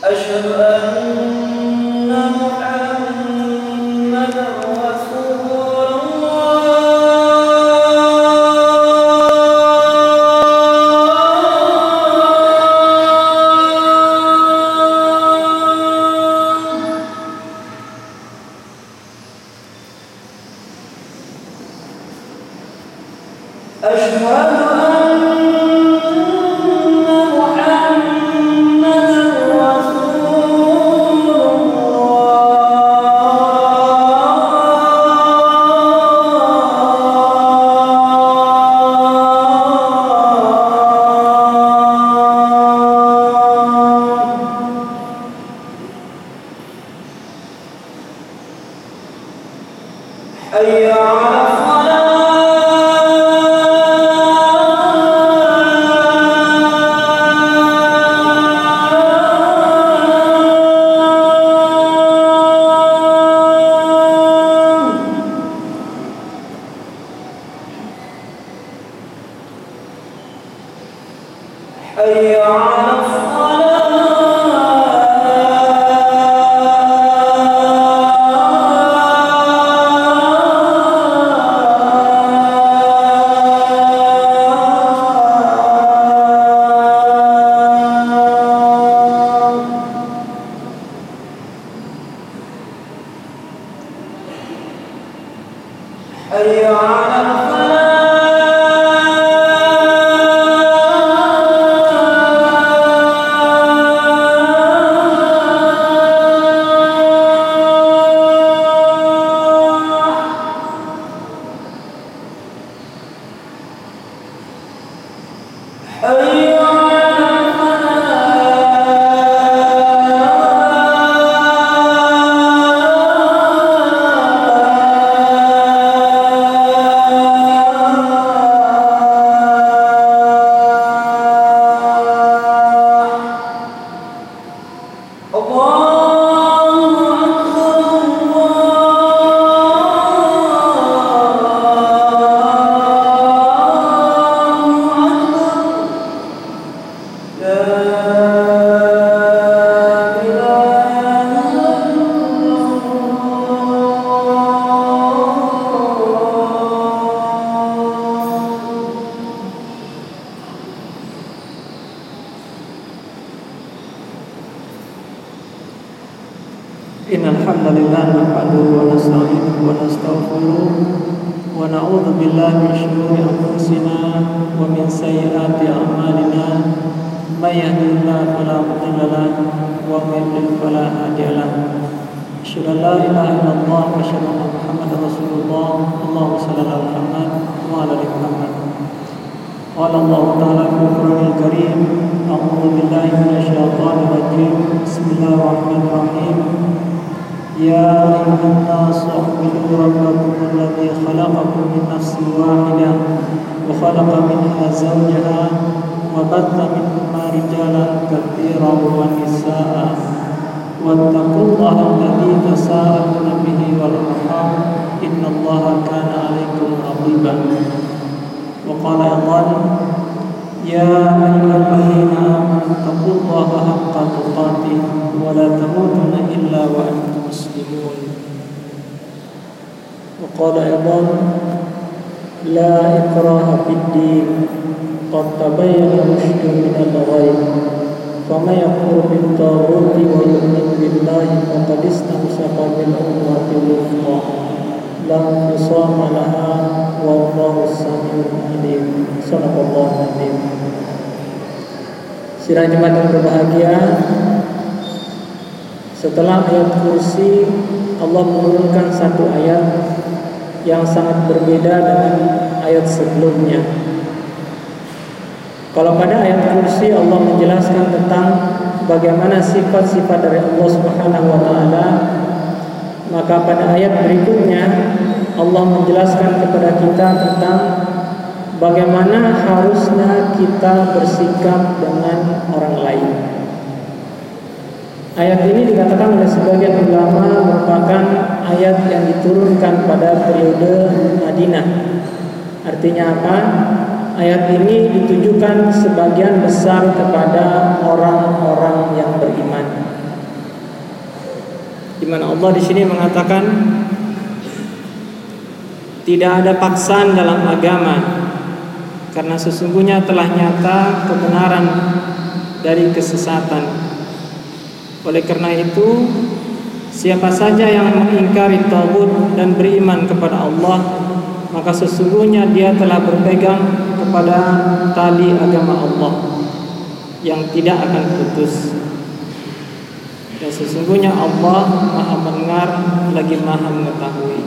أشهد أن محمدًا رسول حي على حي على حي على Innal hamdalillah nahmaduhu wa nasta'inuhu wa nastaghfiruh wa na'udzu billahi min shururi anfusina wa min sayyiati a'malina may yahdihillahu fala mudilla lahu wa may yudlil fala hadiya lahu asyhadu an la ilaha illallah wa asyhadu anna muhammadar rasulullah Allahumma shalli ala Muhammad wa ala ali Muhammad. Qala Allah ta'ala fil Qur'anil Karim a'udzu billahi minasy syaithanir rajim bismillahirrahmanirrahim. يا أيها الناس اعبدوا ربكم الذي خلقكم من نفس واحدة وخلق منها زوجها وبث منهما رجالا كثيرا ونساء واتقوا الله الذي تساءلون به والأرحام إن الله كان عليكم رقيبا. وقال أيضا يا أيها الذين آمنوا اتقوا الله حق تقاته ولا تموتن إلا وأنتم مسلمون. وقال أيضا لا إكراه في الدين قد تبين الرشد من الغي فمن يكفر بالطاغوت ويؤمن بالله فقد استمسك بالعروة الوثقى لا انفصام لها والله السميع العليم. Sadaqallahu adzim. Sidang jemaat yang berbahagia, setelah ayat kursi Allah menurunkan satu ayat yang sangat berbeda dengan ayat sebelumnya. Kalau pada ayat kursi Allah menjelaskan tentang bagaimana sifat-sifat dari Allah Subhanahu wa taala, maka pada ayat berikutnya Allah menjelaskan kepada kita tentang bagaimana harusnya kita bersikap dengan orang lain. Ayat ini dikatakan oleh sebagian ulama merupakan ayat yang diturunkan pada periode Madinah. Artinya apa? ayat ini ditujukan sebagian besar kepada orang-orang yang beriman. Di mana Allah di sini mengatakan tidak ada paksaan dalam agama, karena sesungguhnya telah nyata kebenaran dari kesesatan. Oleh karena itu, siapa saja yang mengingkari taghut dan beriman kepada Allah, maka sesungguhnya dia telah berpegang kepada tali agama Allah yang tidak akan putus. Dan sesungguhnya Allah Maha mendengar lagi Maha mengetahui.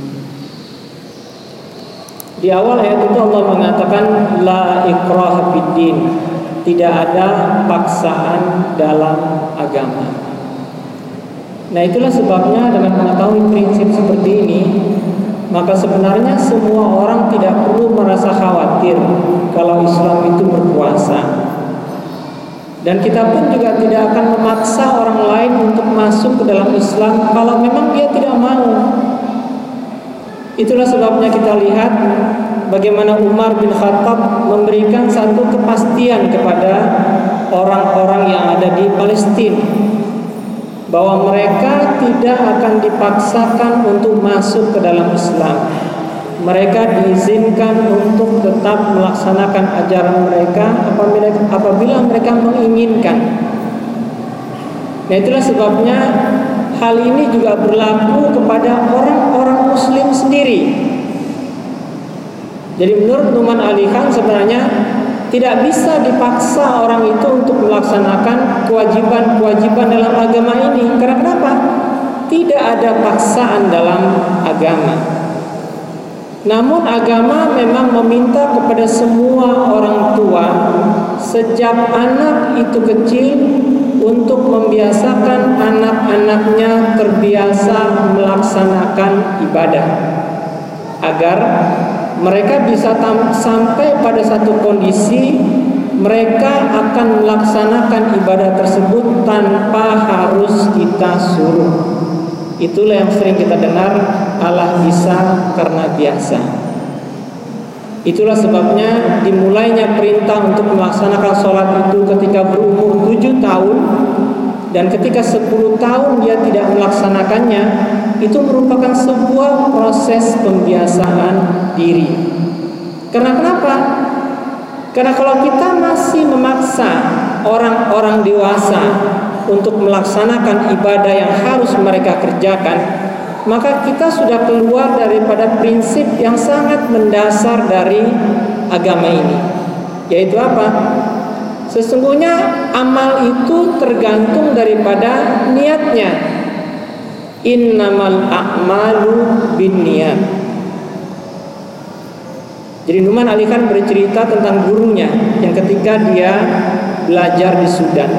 Di awal ayat itu Allah mengatakan la ikraha fiddin, tidak ada paksaan dalam agama. Nah, itulah sebabnya dengan mengetahui prinsip seperti ini, maka sebenarnya semua orang tidak perlu merasa khawatir kalau Islam itu berkuasa. Dan kita pun juga tidak akan memaksa orang lain untuk masuk ke dalam Islam kalau memang dia tidak mau. Itulah sebabnya kita lihat bagaimana Umar bin Khattab memberikan satu kepastian kepada orang-orang yang ada di Palestina, bahwa mereka tidak akan dipaksakan untuk masuk ke dalam Islam. Mereka diizinkan untuk tetap melaksanakan ajaran mereka apabila mereka menginginkan. Nah, itulah sebabnya hal ini juga berlaku kepada orang-orang Muslim sendiri. Jadi menurut Numan Ali Khan sebenarnya tidak bisa dipaksa orang itu untuk melaksanakan kewajiban-kewajiban dalam agama ini. Karena kenapa? Tidak ada paksaan dalam agama. Namun agama memang meminta kepada semua orang tua sejak anak itu kecil untuk membiasakan anak-anaknya terbiasa melaksanakan ibadah, agar mereka bisa sampai pada satu kondisi mereka akan melaksanakan ibadah tersebut tanpa harus kita suruh. Itulah yang sering kita dengar, Allah bisa karena biasa. Itulah sebabnya dimulainya perintah untuk melaksanakan sholat itu ketika berumur 7 tahun, dan ketika 10 tahun dia tidak melaksanakannya, itu merupakan sebuah proses pembiasaan diri. Karena kenapa? Karena kalau kita masih memaksa orang-orang dewasa untuk melaksanakan ibadah yang harus mereka kerjakan, maka kita sudah keluar daripada prinsip yang sangat mendasar dari agama ini. Yaitu apa? Sesungguhnya amal itu tergantung daripada niatnya. Innamal a'malu binniyat. Jadi Numan Ali Khan bercerita tentang gurunya yang ketika dia belajar di Sudan.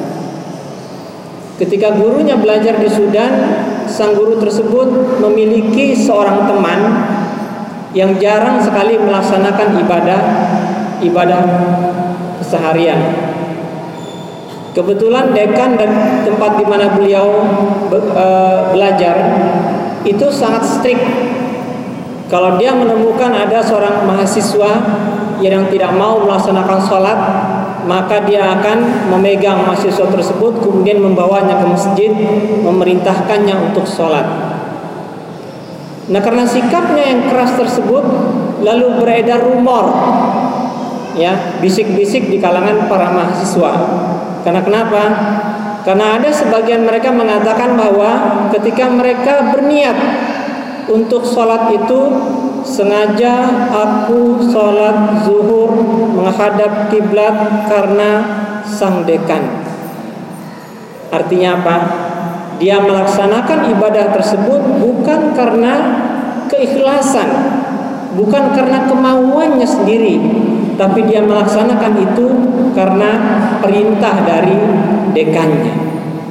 Ketika gurunya belajar di Sudan, sang guru tersebut memiliki seorang teman yang jarang sekali melaksanakan ibadah seharian. Kebetulan dekan dan tempat di mana beliau belajar itu sangat strict. Kalau dia menemukan ada seorang mahasiswa yang tidak mau melaksanakan sholat, maka dia akan memegang mahasiswa tersebut, kemudian membawanya ke masjid, memerintahkannya untuk sholat. Nah, karena sikapnya yang keras tersebut, lalu beredar rumor, ya, bisik-bisik di kalangan para mahasiswa. Karena kenapa? Karena ada sebagian mereka mengatakan bahwa ketika mereka berniat untuk sholat itu, sengaja aku sholat zuhur menghadap kiblat karena sang dekan. Artinya apa? Dia melaksanakan ibadah tersebut bukan karena keikhlasan, bukan karena kemauannya sendiri, tapi dia melaksanakan itu karena perintah dari dekannya.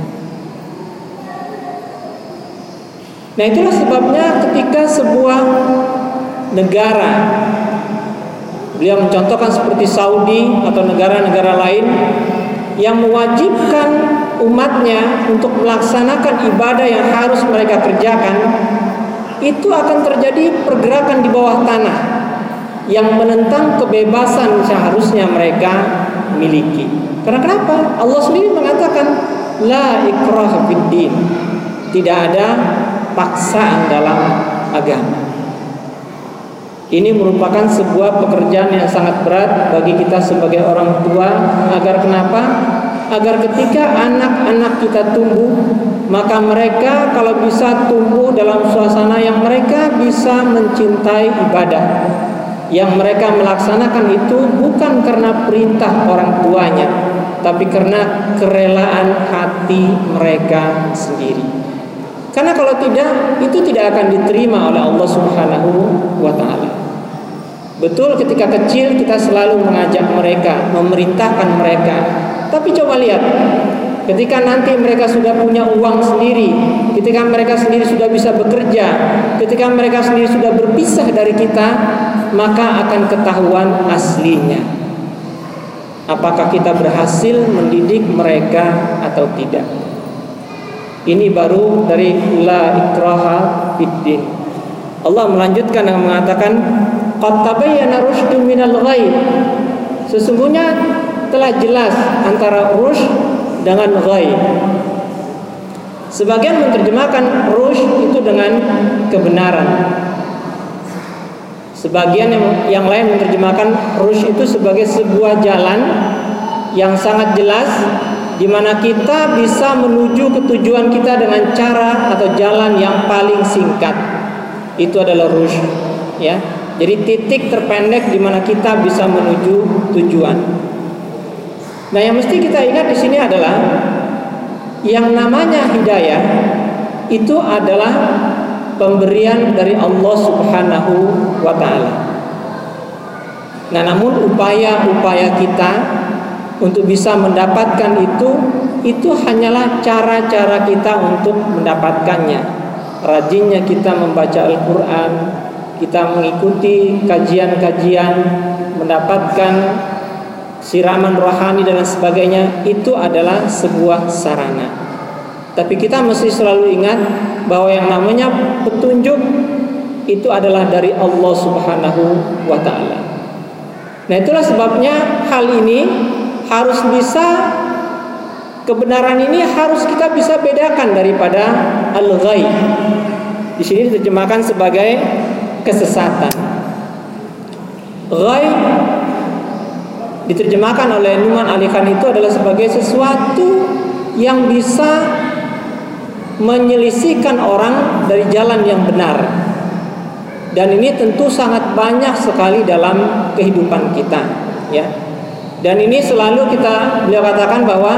Nah, itulah sebabnya ketika sebuah negara, beliau mencontohkan seperti Saudi atau negara-negara lain yang mewajibkan umatnya untuk melaksanakan ibadah yang harus mereka kerjakan, itu akan terjadi pergerakan di bawah tanah yang menentang kebebasan seharusnya mereka miliki. Karena kenapa? Allah sendiri mengatakan la ikraha fiddin. Tidak ada paksaan dalam agama. Ini merupakan sebuah pekerjaan yang sangat berat bagi kita sebagai orang tua. Agar kenapa? Agar ketika anak-anak kita tumbuh, maka mereka kalau bisa tumbuh dalam suasana yang mereka bisa mencintai ibadah. Yang mereka melaksanakan itu bukan karena perintah orang tuanya, tapi karena kerelaan hati mereka sendiri. Karena kalau tidak, itu tidak akan diterima oleh Allah Subhanahu wa ta'ala. Betul, ketika kecil kita selalu mengajak mereka, memerintahkan mereka. Tapi coba lihat, ketika nanti mereka sudah punya uang sendiri, ketika mereka sendiri sudah bisa bekerja, ketika mereka sendiri sudah berpisah dari kita, maka akan ketahuan aslinya. Apakah kita berhasil mendidik mereka atau tidak? Ini baru dari la ikraha fiddin. Allah melanjutkan dengan mengatakan qad tabayyana rusydu minal ghayy. Sesungguhnya telah jelas antara rusyd dengan ghayy. Sebagian menerjemahkan rusyd itu dengan kebenaran. Sebagian yang lain menerjemahkan rusyd itu sebagai sebuah jalan yang sangat jelas, di mana kita bisa menuju ke tujuan kita dengan cara atau jalan yang paling singkat. Itu adalah rusyd, ya. Jadi titik terpendek di mana kita bisa menuju tujuan. Nah, yang mesti kita ingat di sini adalah yang namanya hidayah itu adalah pemberian dari Allah Subhanahu wa ta'ala. Nah, namun upaya-upaya kita untuk bisa mendapatkan itu hanyalah cara-cara kita untuk mendapatkannya. Rajinnya kita membaca Al-Quran, kita mengikuti kajian-kajian, mendapatkan siraman rohani dan sebagainya, itu adalah sebuah sarana. Tapi kita mesti selalu ingat bahwa yang namanya petunjuk itu adalah dari Allah Subhanahu wa ta'ala. Nah, itulah sebabnya hal ini harus bisa, kebenaran ini harus kita bisa bedakan daripada al-ghayy. Di sini diterjemahkan sebagai kesesatan. Ghayy diterjemahkan oleh Numan Ali Khan itu adalah sebagai sesuatu yang bisa menyelisihkan orang dari jalan yang benar. Dan ini tentu sangat banyak sekali dalam kehidupan kita, ya. Dan ini selalu beliau katakan bahwa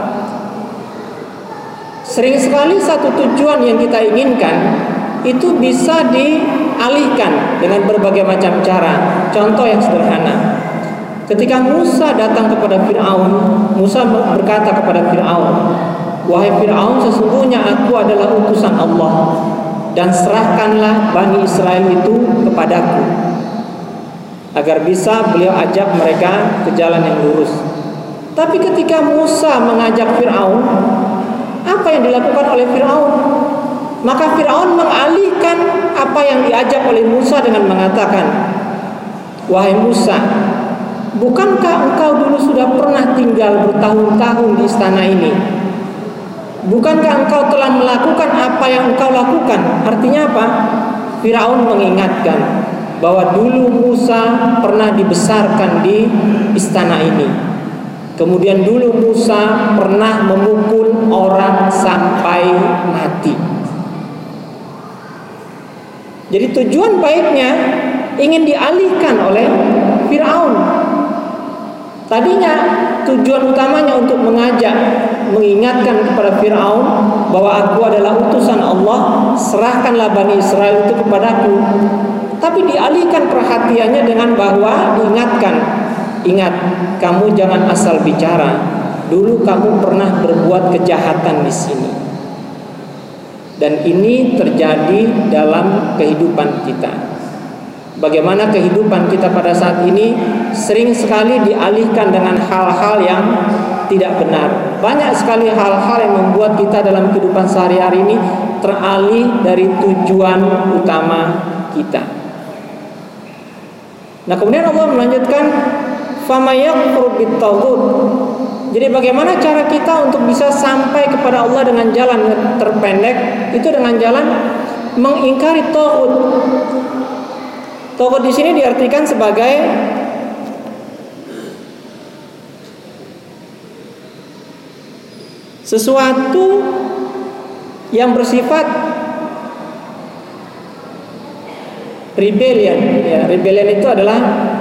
sering sekali satu tujuan yang kita inginkan itu bisa dialihkan dengan berbagai macam cara. Contoh yang sederhana, ketika Musa datang kepada Fir'aun, Musa berkata kepada Fir'aun, "Wahai Fir'aun, sesungguhnya aku adalah utusan Allah, dan serahkanlah Bani Israel itu kepadaku." Agar bisa beliau ajak mereka ke jalan yang lurus. Tapi ketika Musa mengajak Fir'aun, apa yang dilakukan oleh Fir'aun? Maka Fir'aun mengalihkan apa yang diajak oleh Musa dengan mengatakan, "Wahai Musa, bukankah engkau dulu sudah pernah tinggal bertahun-tahun di istana ini? Bukankah engkau telah melakukan apa yang engkau lakukan?" Artinya apa? Fir'aun mengingatkan bahwa dulu Musa pernah dibesarkan di istana ini. Kemudian dulu Musa pernah memukul orang sampai mati. Jadi tujuan baiknya ingin dialihkan oleh Fir'aun. Tadinya tujuan utamanya untuk mengajak, mengingatkan kepada Fir'aun bahwa aku adalah utusan Allah, serahkanlah Bani Israel itu kepadaku. Tapi dialihkan perhatiannya dengan bahwa diingatkan, ingat, kamu jangan asal bicara. Dulu kamu pernah berbuat kejahatan di sini. Dan ini terjadi dalam kehidupan kita. Bagaimana kehidupan kita pada saat ini sering sekali dialihkan dengan hal-hal yang tidak benar. Banyak sekali hal-hal yang membuat kita dalam kehidupan sehari-hari ini teralih dari tujuan utama kita. Nah, kemudian Allah melanjutkan fama yakfur bit-taghut. Jadi bagaimana cara kita untuk bisa sampai kepada Allah dengan jalan terpendek? Itu dengan jalan mengingkari taghut. Taghut di sini diartikan sebagai sesuatu yang bersifat rebellion. Ya, rebellion itu adalah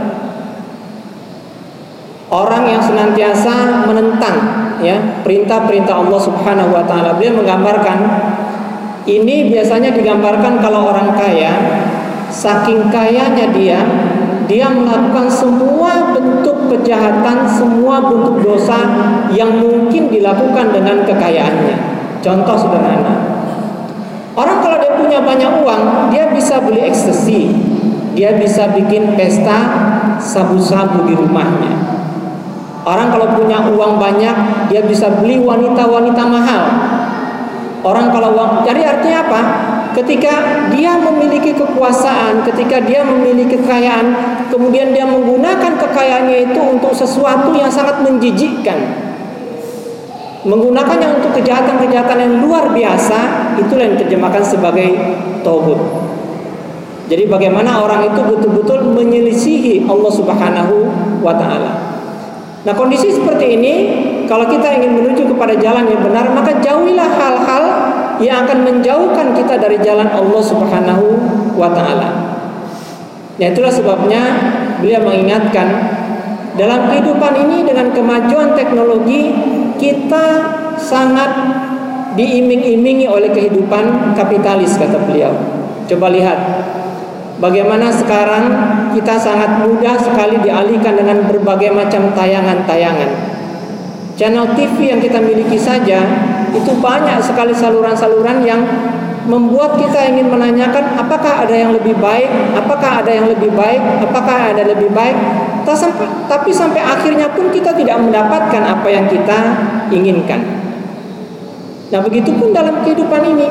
orang yang senantiasa menentang ya perintah-perintah Allah Subhanahu wa taala. Beliau menggambarkan ini biasanya digambarkan kalau orang kaya, saking kayanya dia melakukan semua bentuk kejahatan, semua bentuk dosa yang mungkin dilakukan dengan kekayaannya. Contoh sederhana, orang kalau dia punya banyak uang, dia bisa beli ekstasi, dia bisa bikin pesta sabu-sabu di rumahnya. Orang kalau punya uang banyak, dia bisa beli wanita-wanita mahal. Orang kalau uang, jadi artinya apa? Ketika dia memiliki kekuasaan, ketika dia memiliki kekayaan, kemudian dia menggunakan kekayaannya itu untuk sesuatu yang sangat menjijikkan, menggunakannya untuk kejahatan-kejahatan yang luar biasa, itulah yang diterjemahkan sebagai taghut. Jadi bagaimana orang itu betul-betul menyelisihi Allah Subhanahu wa taala. Nah, kondisi seperti ini, kalau kita ingin menuju kepada jalan yang benar, maka jauhilah hal-hal yang akan menjauhkan kita dari jalan Allah Subhanahu wa taala. Nah, itulah sebabnya beliau mengingatkan dalam kehidupan ini dengan kemajuan teknologi, kita sangat diiming-imingi oleh kehidupan kapitalis, kata beliau. Coba lihat bagaimana sekarang kita sangat mudah sekali dialihkan dengan berbagai macam tayangan-tayangan. Channel TV yang kita miliki saja itu banyak sekali saluran-saluran yang membuat kita ingin menanyakan apakah ada yang lebih baik, apakah ada yang lebih baik, apakah ada lebih baik. Tapi sampai akhirnya pun kita tidak mendapatkan apa yang kita inginkan. Nah, begitupun dalam kehidupan ini.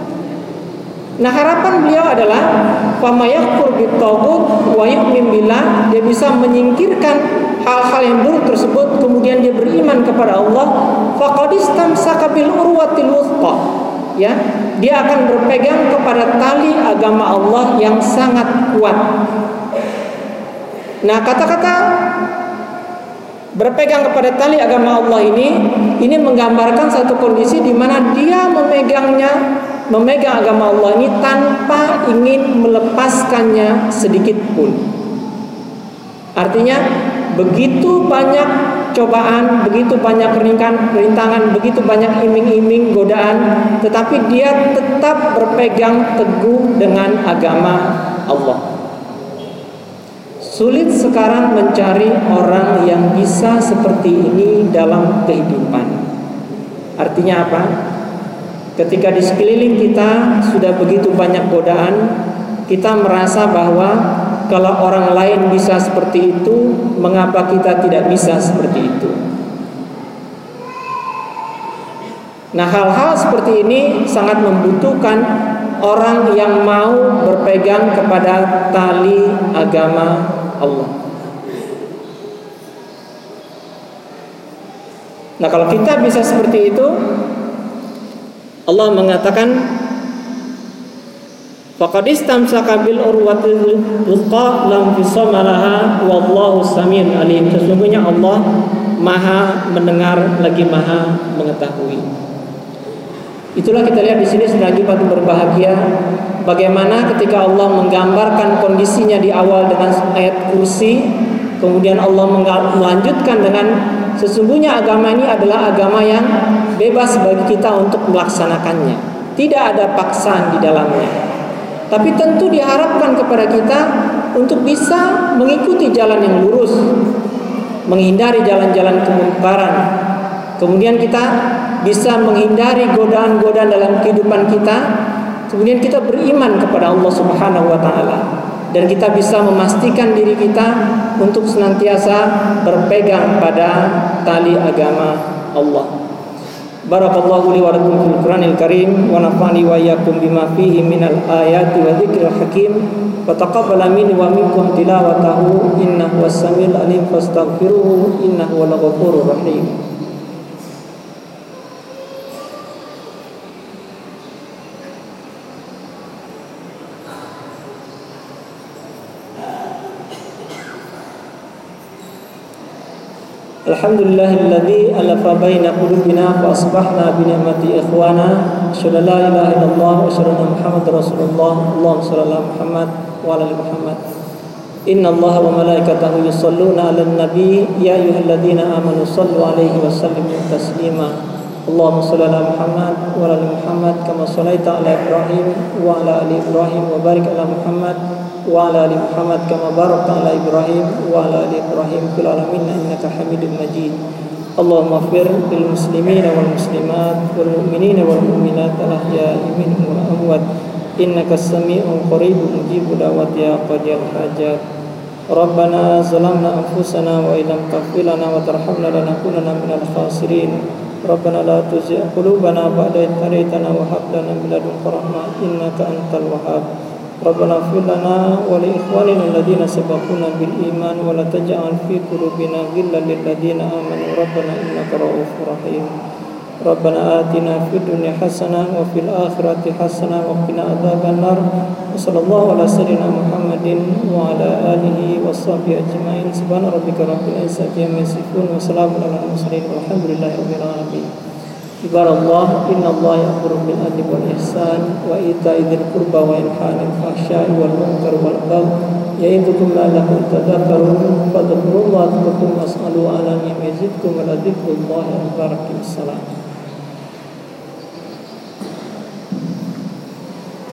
Nah, harapan beliau adalah fama yakfur bit-taghut wa yu'min billah, dia bisa menyingkirkan hal-hal yang buruk tersebut, kemudian dia beriman kepada Allah, faqad istamsaka bil urwatil wuthqa. Ya, dia akan berpegang kepada tali agama Allah yang sangat kuat. Nah, kata-kata berpegang kepada tali agama Allah ini menggambarkan satu kondisi di mana dia memegang agama Allah ini tanpa ingin melepaskannya sedikit pun. Artinya begitu banyak cobaan, begitu banyak rintangan, begitu banyak iming-iming, godaan, tetapi dia tetap berpegang teguh dengan agama Allah. Sulit sekarang mencari orang yang bisa seperti ini dalam kehidupan. Artinya apa? Ketika di sekeliling kita sudah begitu banyak godaan, kita merasa bahwa kalau orang lain bisa seperti itu, mengapa kita tidak bisa seperti itu? Nah, hal-hal seperti ini sangat membutuhkan orang yang mau berpegang kepada tali agama Allah. Nah, kalau kita bisa seperti itu, Allah mengatakan faqad istamsaka bil urwatil wuthqa lam fisama laha wallahu samiun alim. Sesungguhnya Allah Maha mendengar lagi Maha mengetahui. Itulah kita lihat di sini lagi patut berbahagia bagaimana ketika Allah menggambarkan kondisinya di awal dengan ayat kursi, kemudian Allah melanjutkan dengan sesungguhnya agama ini adalah agama yang bebas bagi kita untuk melaksanakannya. Tidak ada paksaan di dalamnya. Tapi tentu diharapkan kepada kita untuk bisa mengikuti jalan yang lurus, menghindari jalan-jalan kemungkaran. Kemudian kita bisa menghindari godaan-godaan dalam kehidupan kita. Kemudian kita beriman kepada Allah Subhanahu wa taala. Dan kita bisa memastikan diri kita untuk senantiasa berpegang pada tali agama Allah. Barakallahu li wa lakum fil Qur'anil Karim wa nafa'ani wa iyyakum bima fihi minal ayati wa dzikril hakim wa taqabbala minni wa minkum tilawatahu innahu was-sami'ul alim fastaghfiruhu innahu wal ghafurur rahim. Alhamdulillahilladzi alafa baina qulubina fa asbahna bi ni'mati ikhwana asyhadu an la ilaha illallah wa asyhadu anna muhammadar rasulullah. Allahumma shalli ala Muhammad wa ala ali Muhammad. Innallaha wa malaikatahu yusholluna 'alan nabi ya ayyuhalladzina amanu shallu 'alaihi wa sallimu taslima. Allahumma shalli ala Muhammad wa ala ali Muhammad kama shallaita ala Ibrahim wa ala ali Ibrahim wa barik ala Muhammad wa ala ali Muhammad kama barakta ala Ibrahim wa ala ali Ibrahim fil alamin innaka Hamidum Majid. Allahumma ighfir lil muslimina wal muslimat wal mu'minina wal mu'minat al ahya'i minhum wal amwat innaka as-sami'un qaribun mujibud da'wati ya qadiyal hajat. Rabbana zalamna anfusana wa illam taghfir lana wa tarhamna lanakunanna minal khasirin. Rabbana la tuzigh qulubana ba'da idh hadaytana wa hab lana min ladunka rahmah innaka antal wahhab. Rabbana ighfir lana wa li ikhwanina alladhina sabaquna bil iman wa la taj'al fi qulubina ghillan lil ladzina amanu rabbana innaka ra'ufur rahim. Rabbana atina fid dunya hasanah wa fil akhirati hasanah wa qina adzabannar. Wassallallahu ala sayyidina Muhammadin wa ala alihi washabbihi ajmain. Subhana rabbika rabbil izzati amma yasifun wa salamun alal mursalin walhamdulillahi rabbil alamin. Ibaratullah innallaha ya'muru bil adli wal ihsan wa ita'i dzil qurba wa yanha 'anil fahsya'i wal munkari wal baghi ya'idukum la'allakum tadhakkarun fadhkurullaha dzikran was'alu 'ala min yazidkum wa la dzikrullahi akbar. Assalam.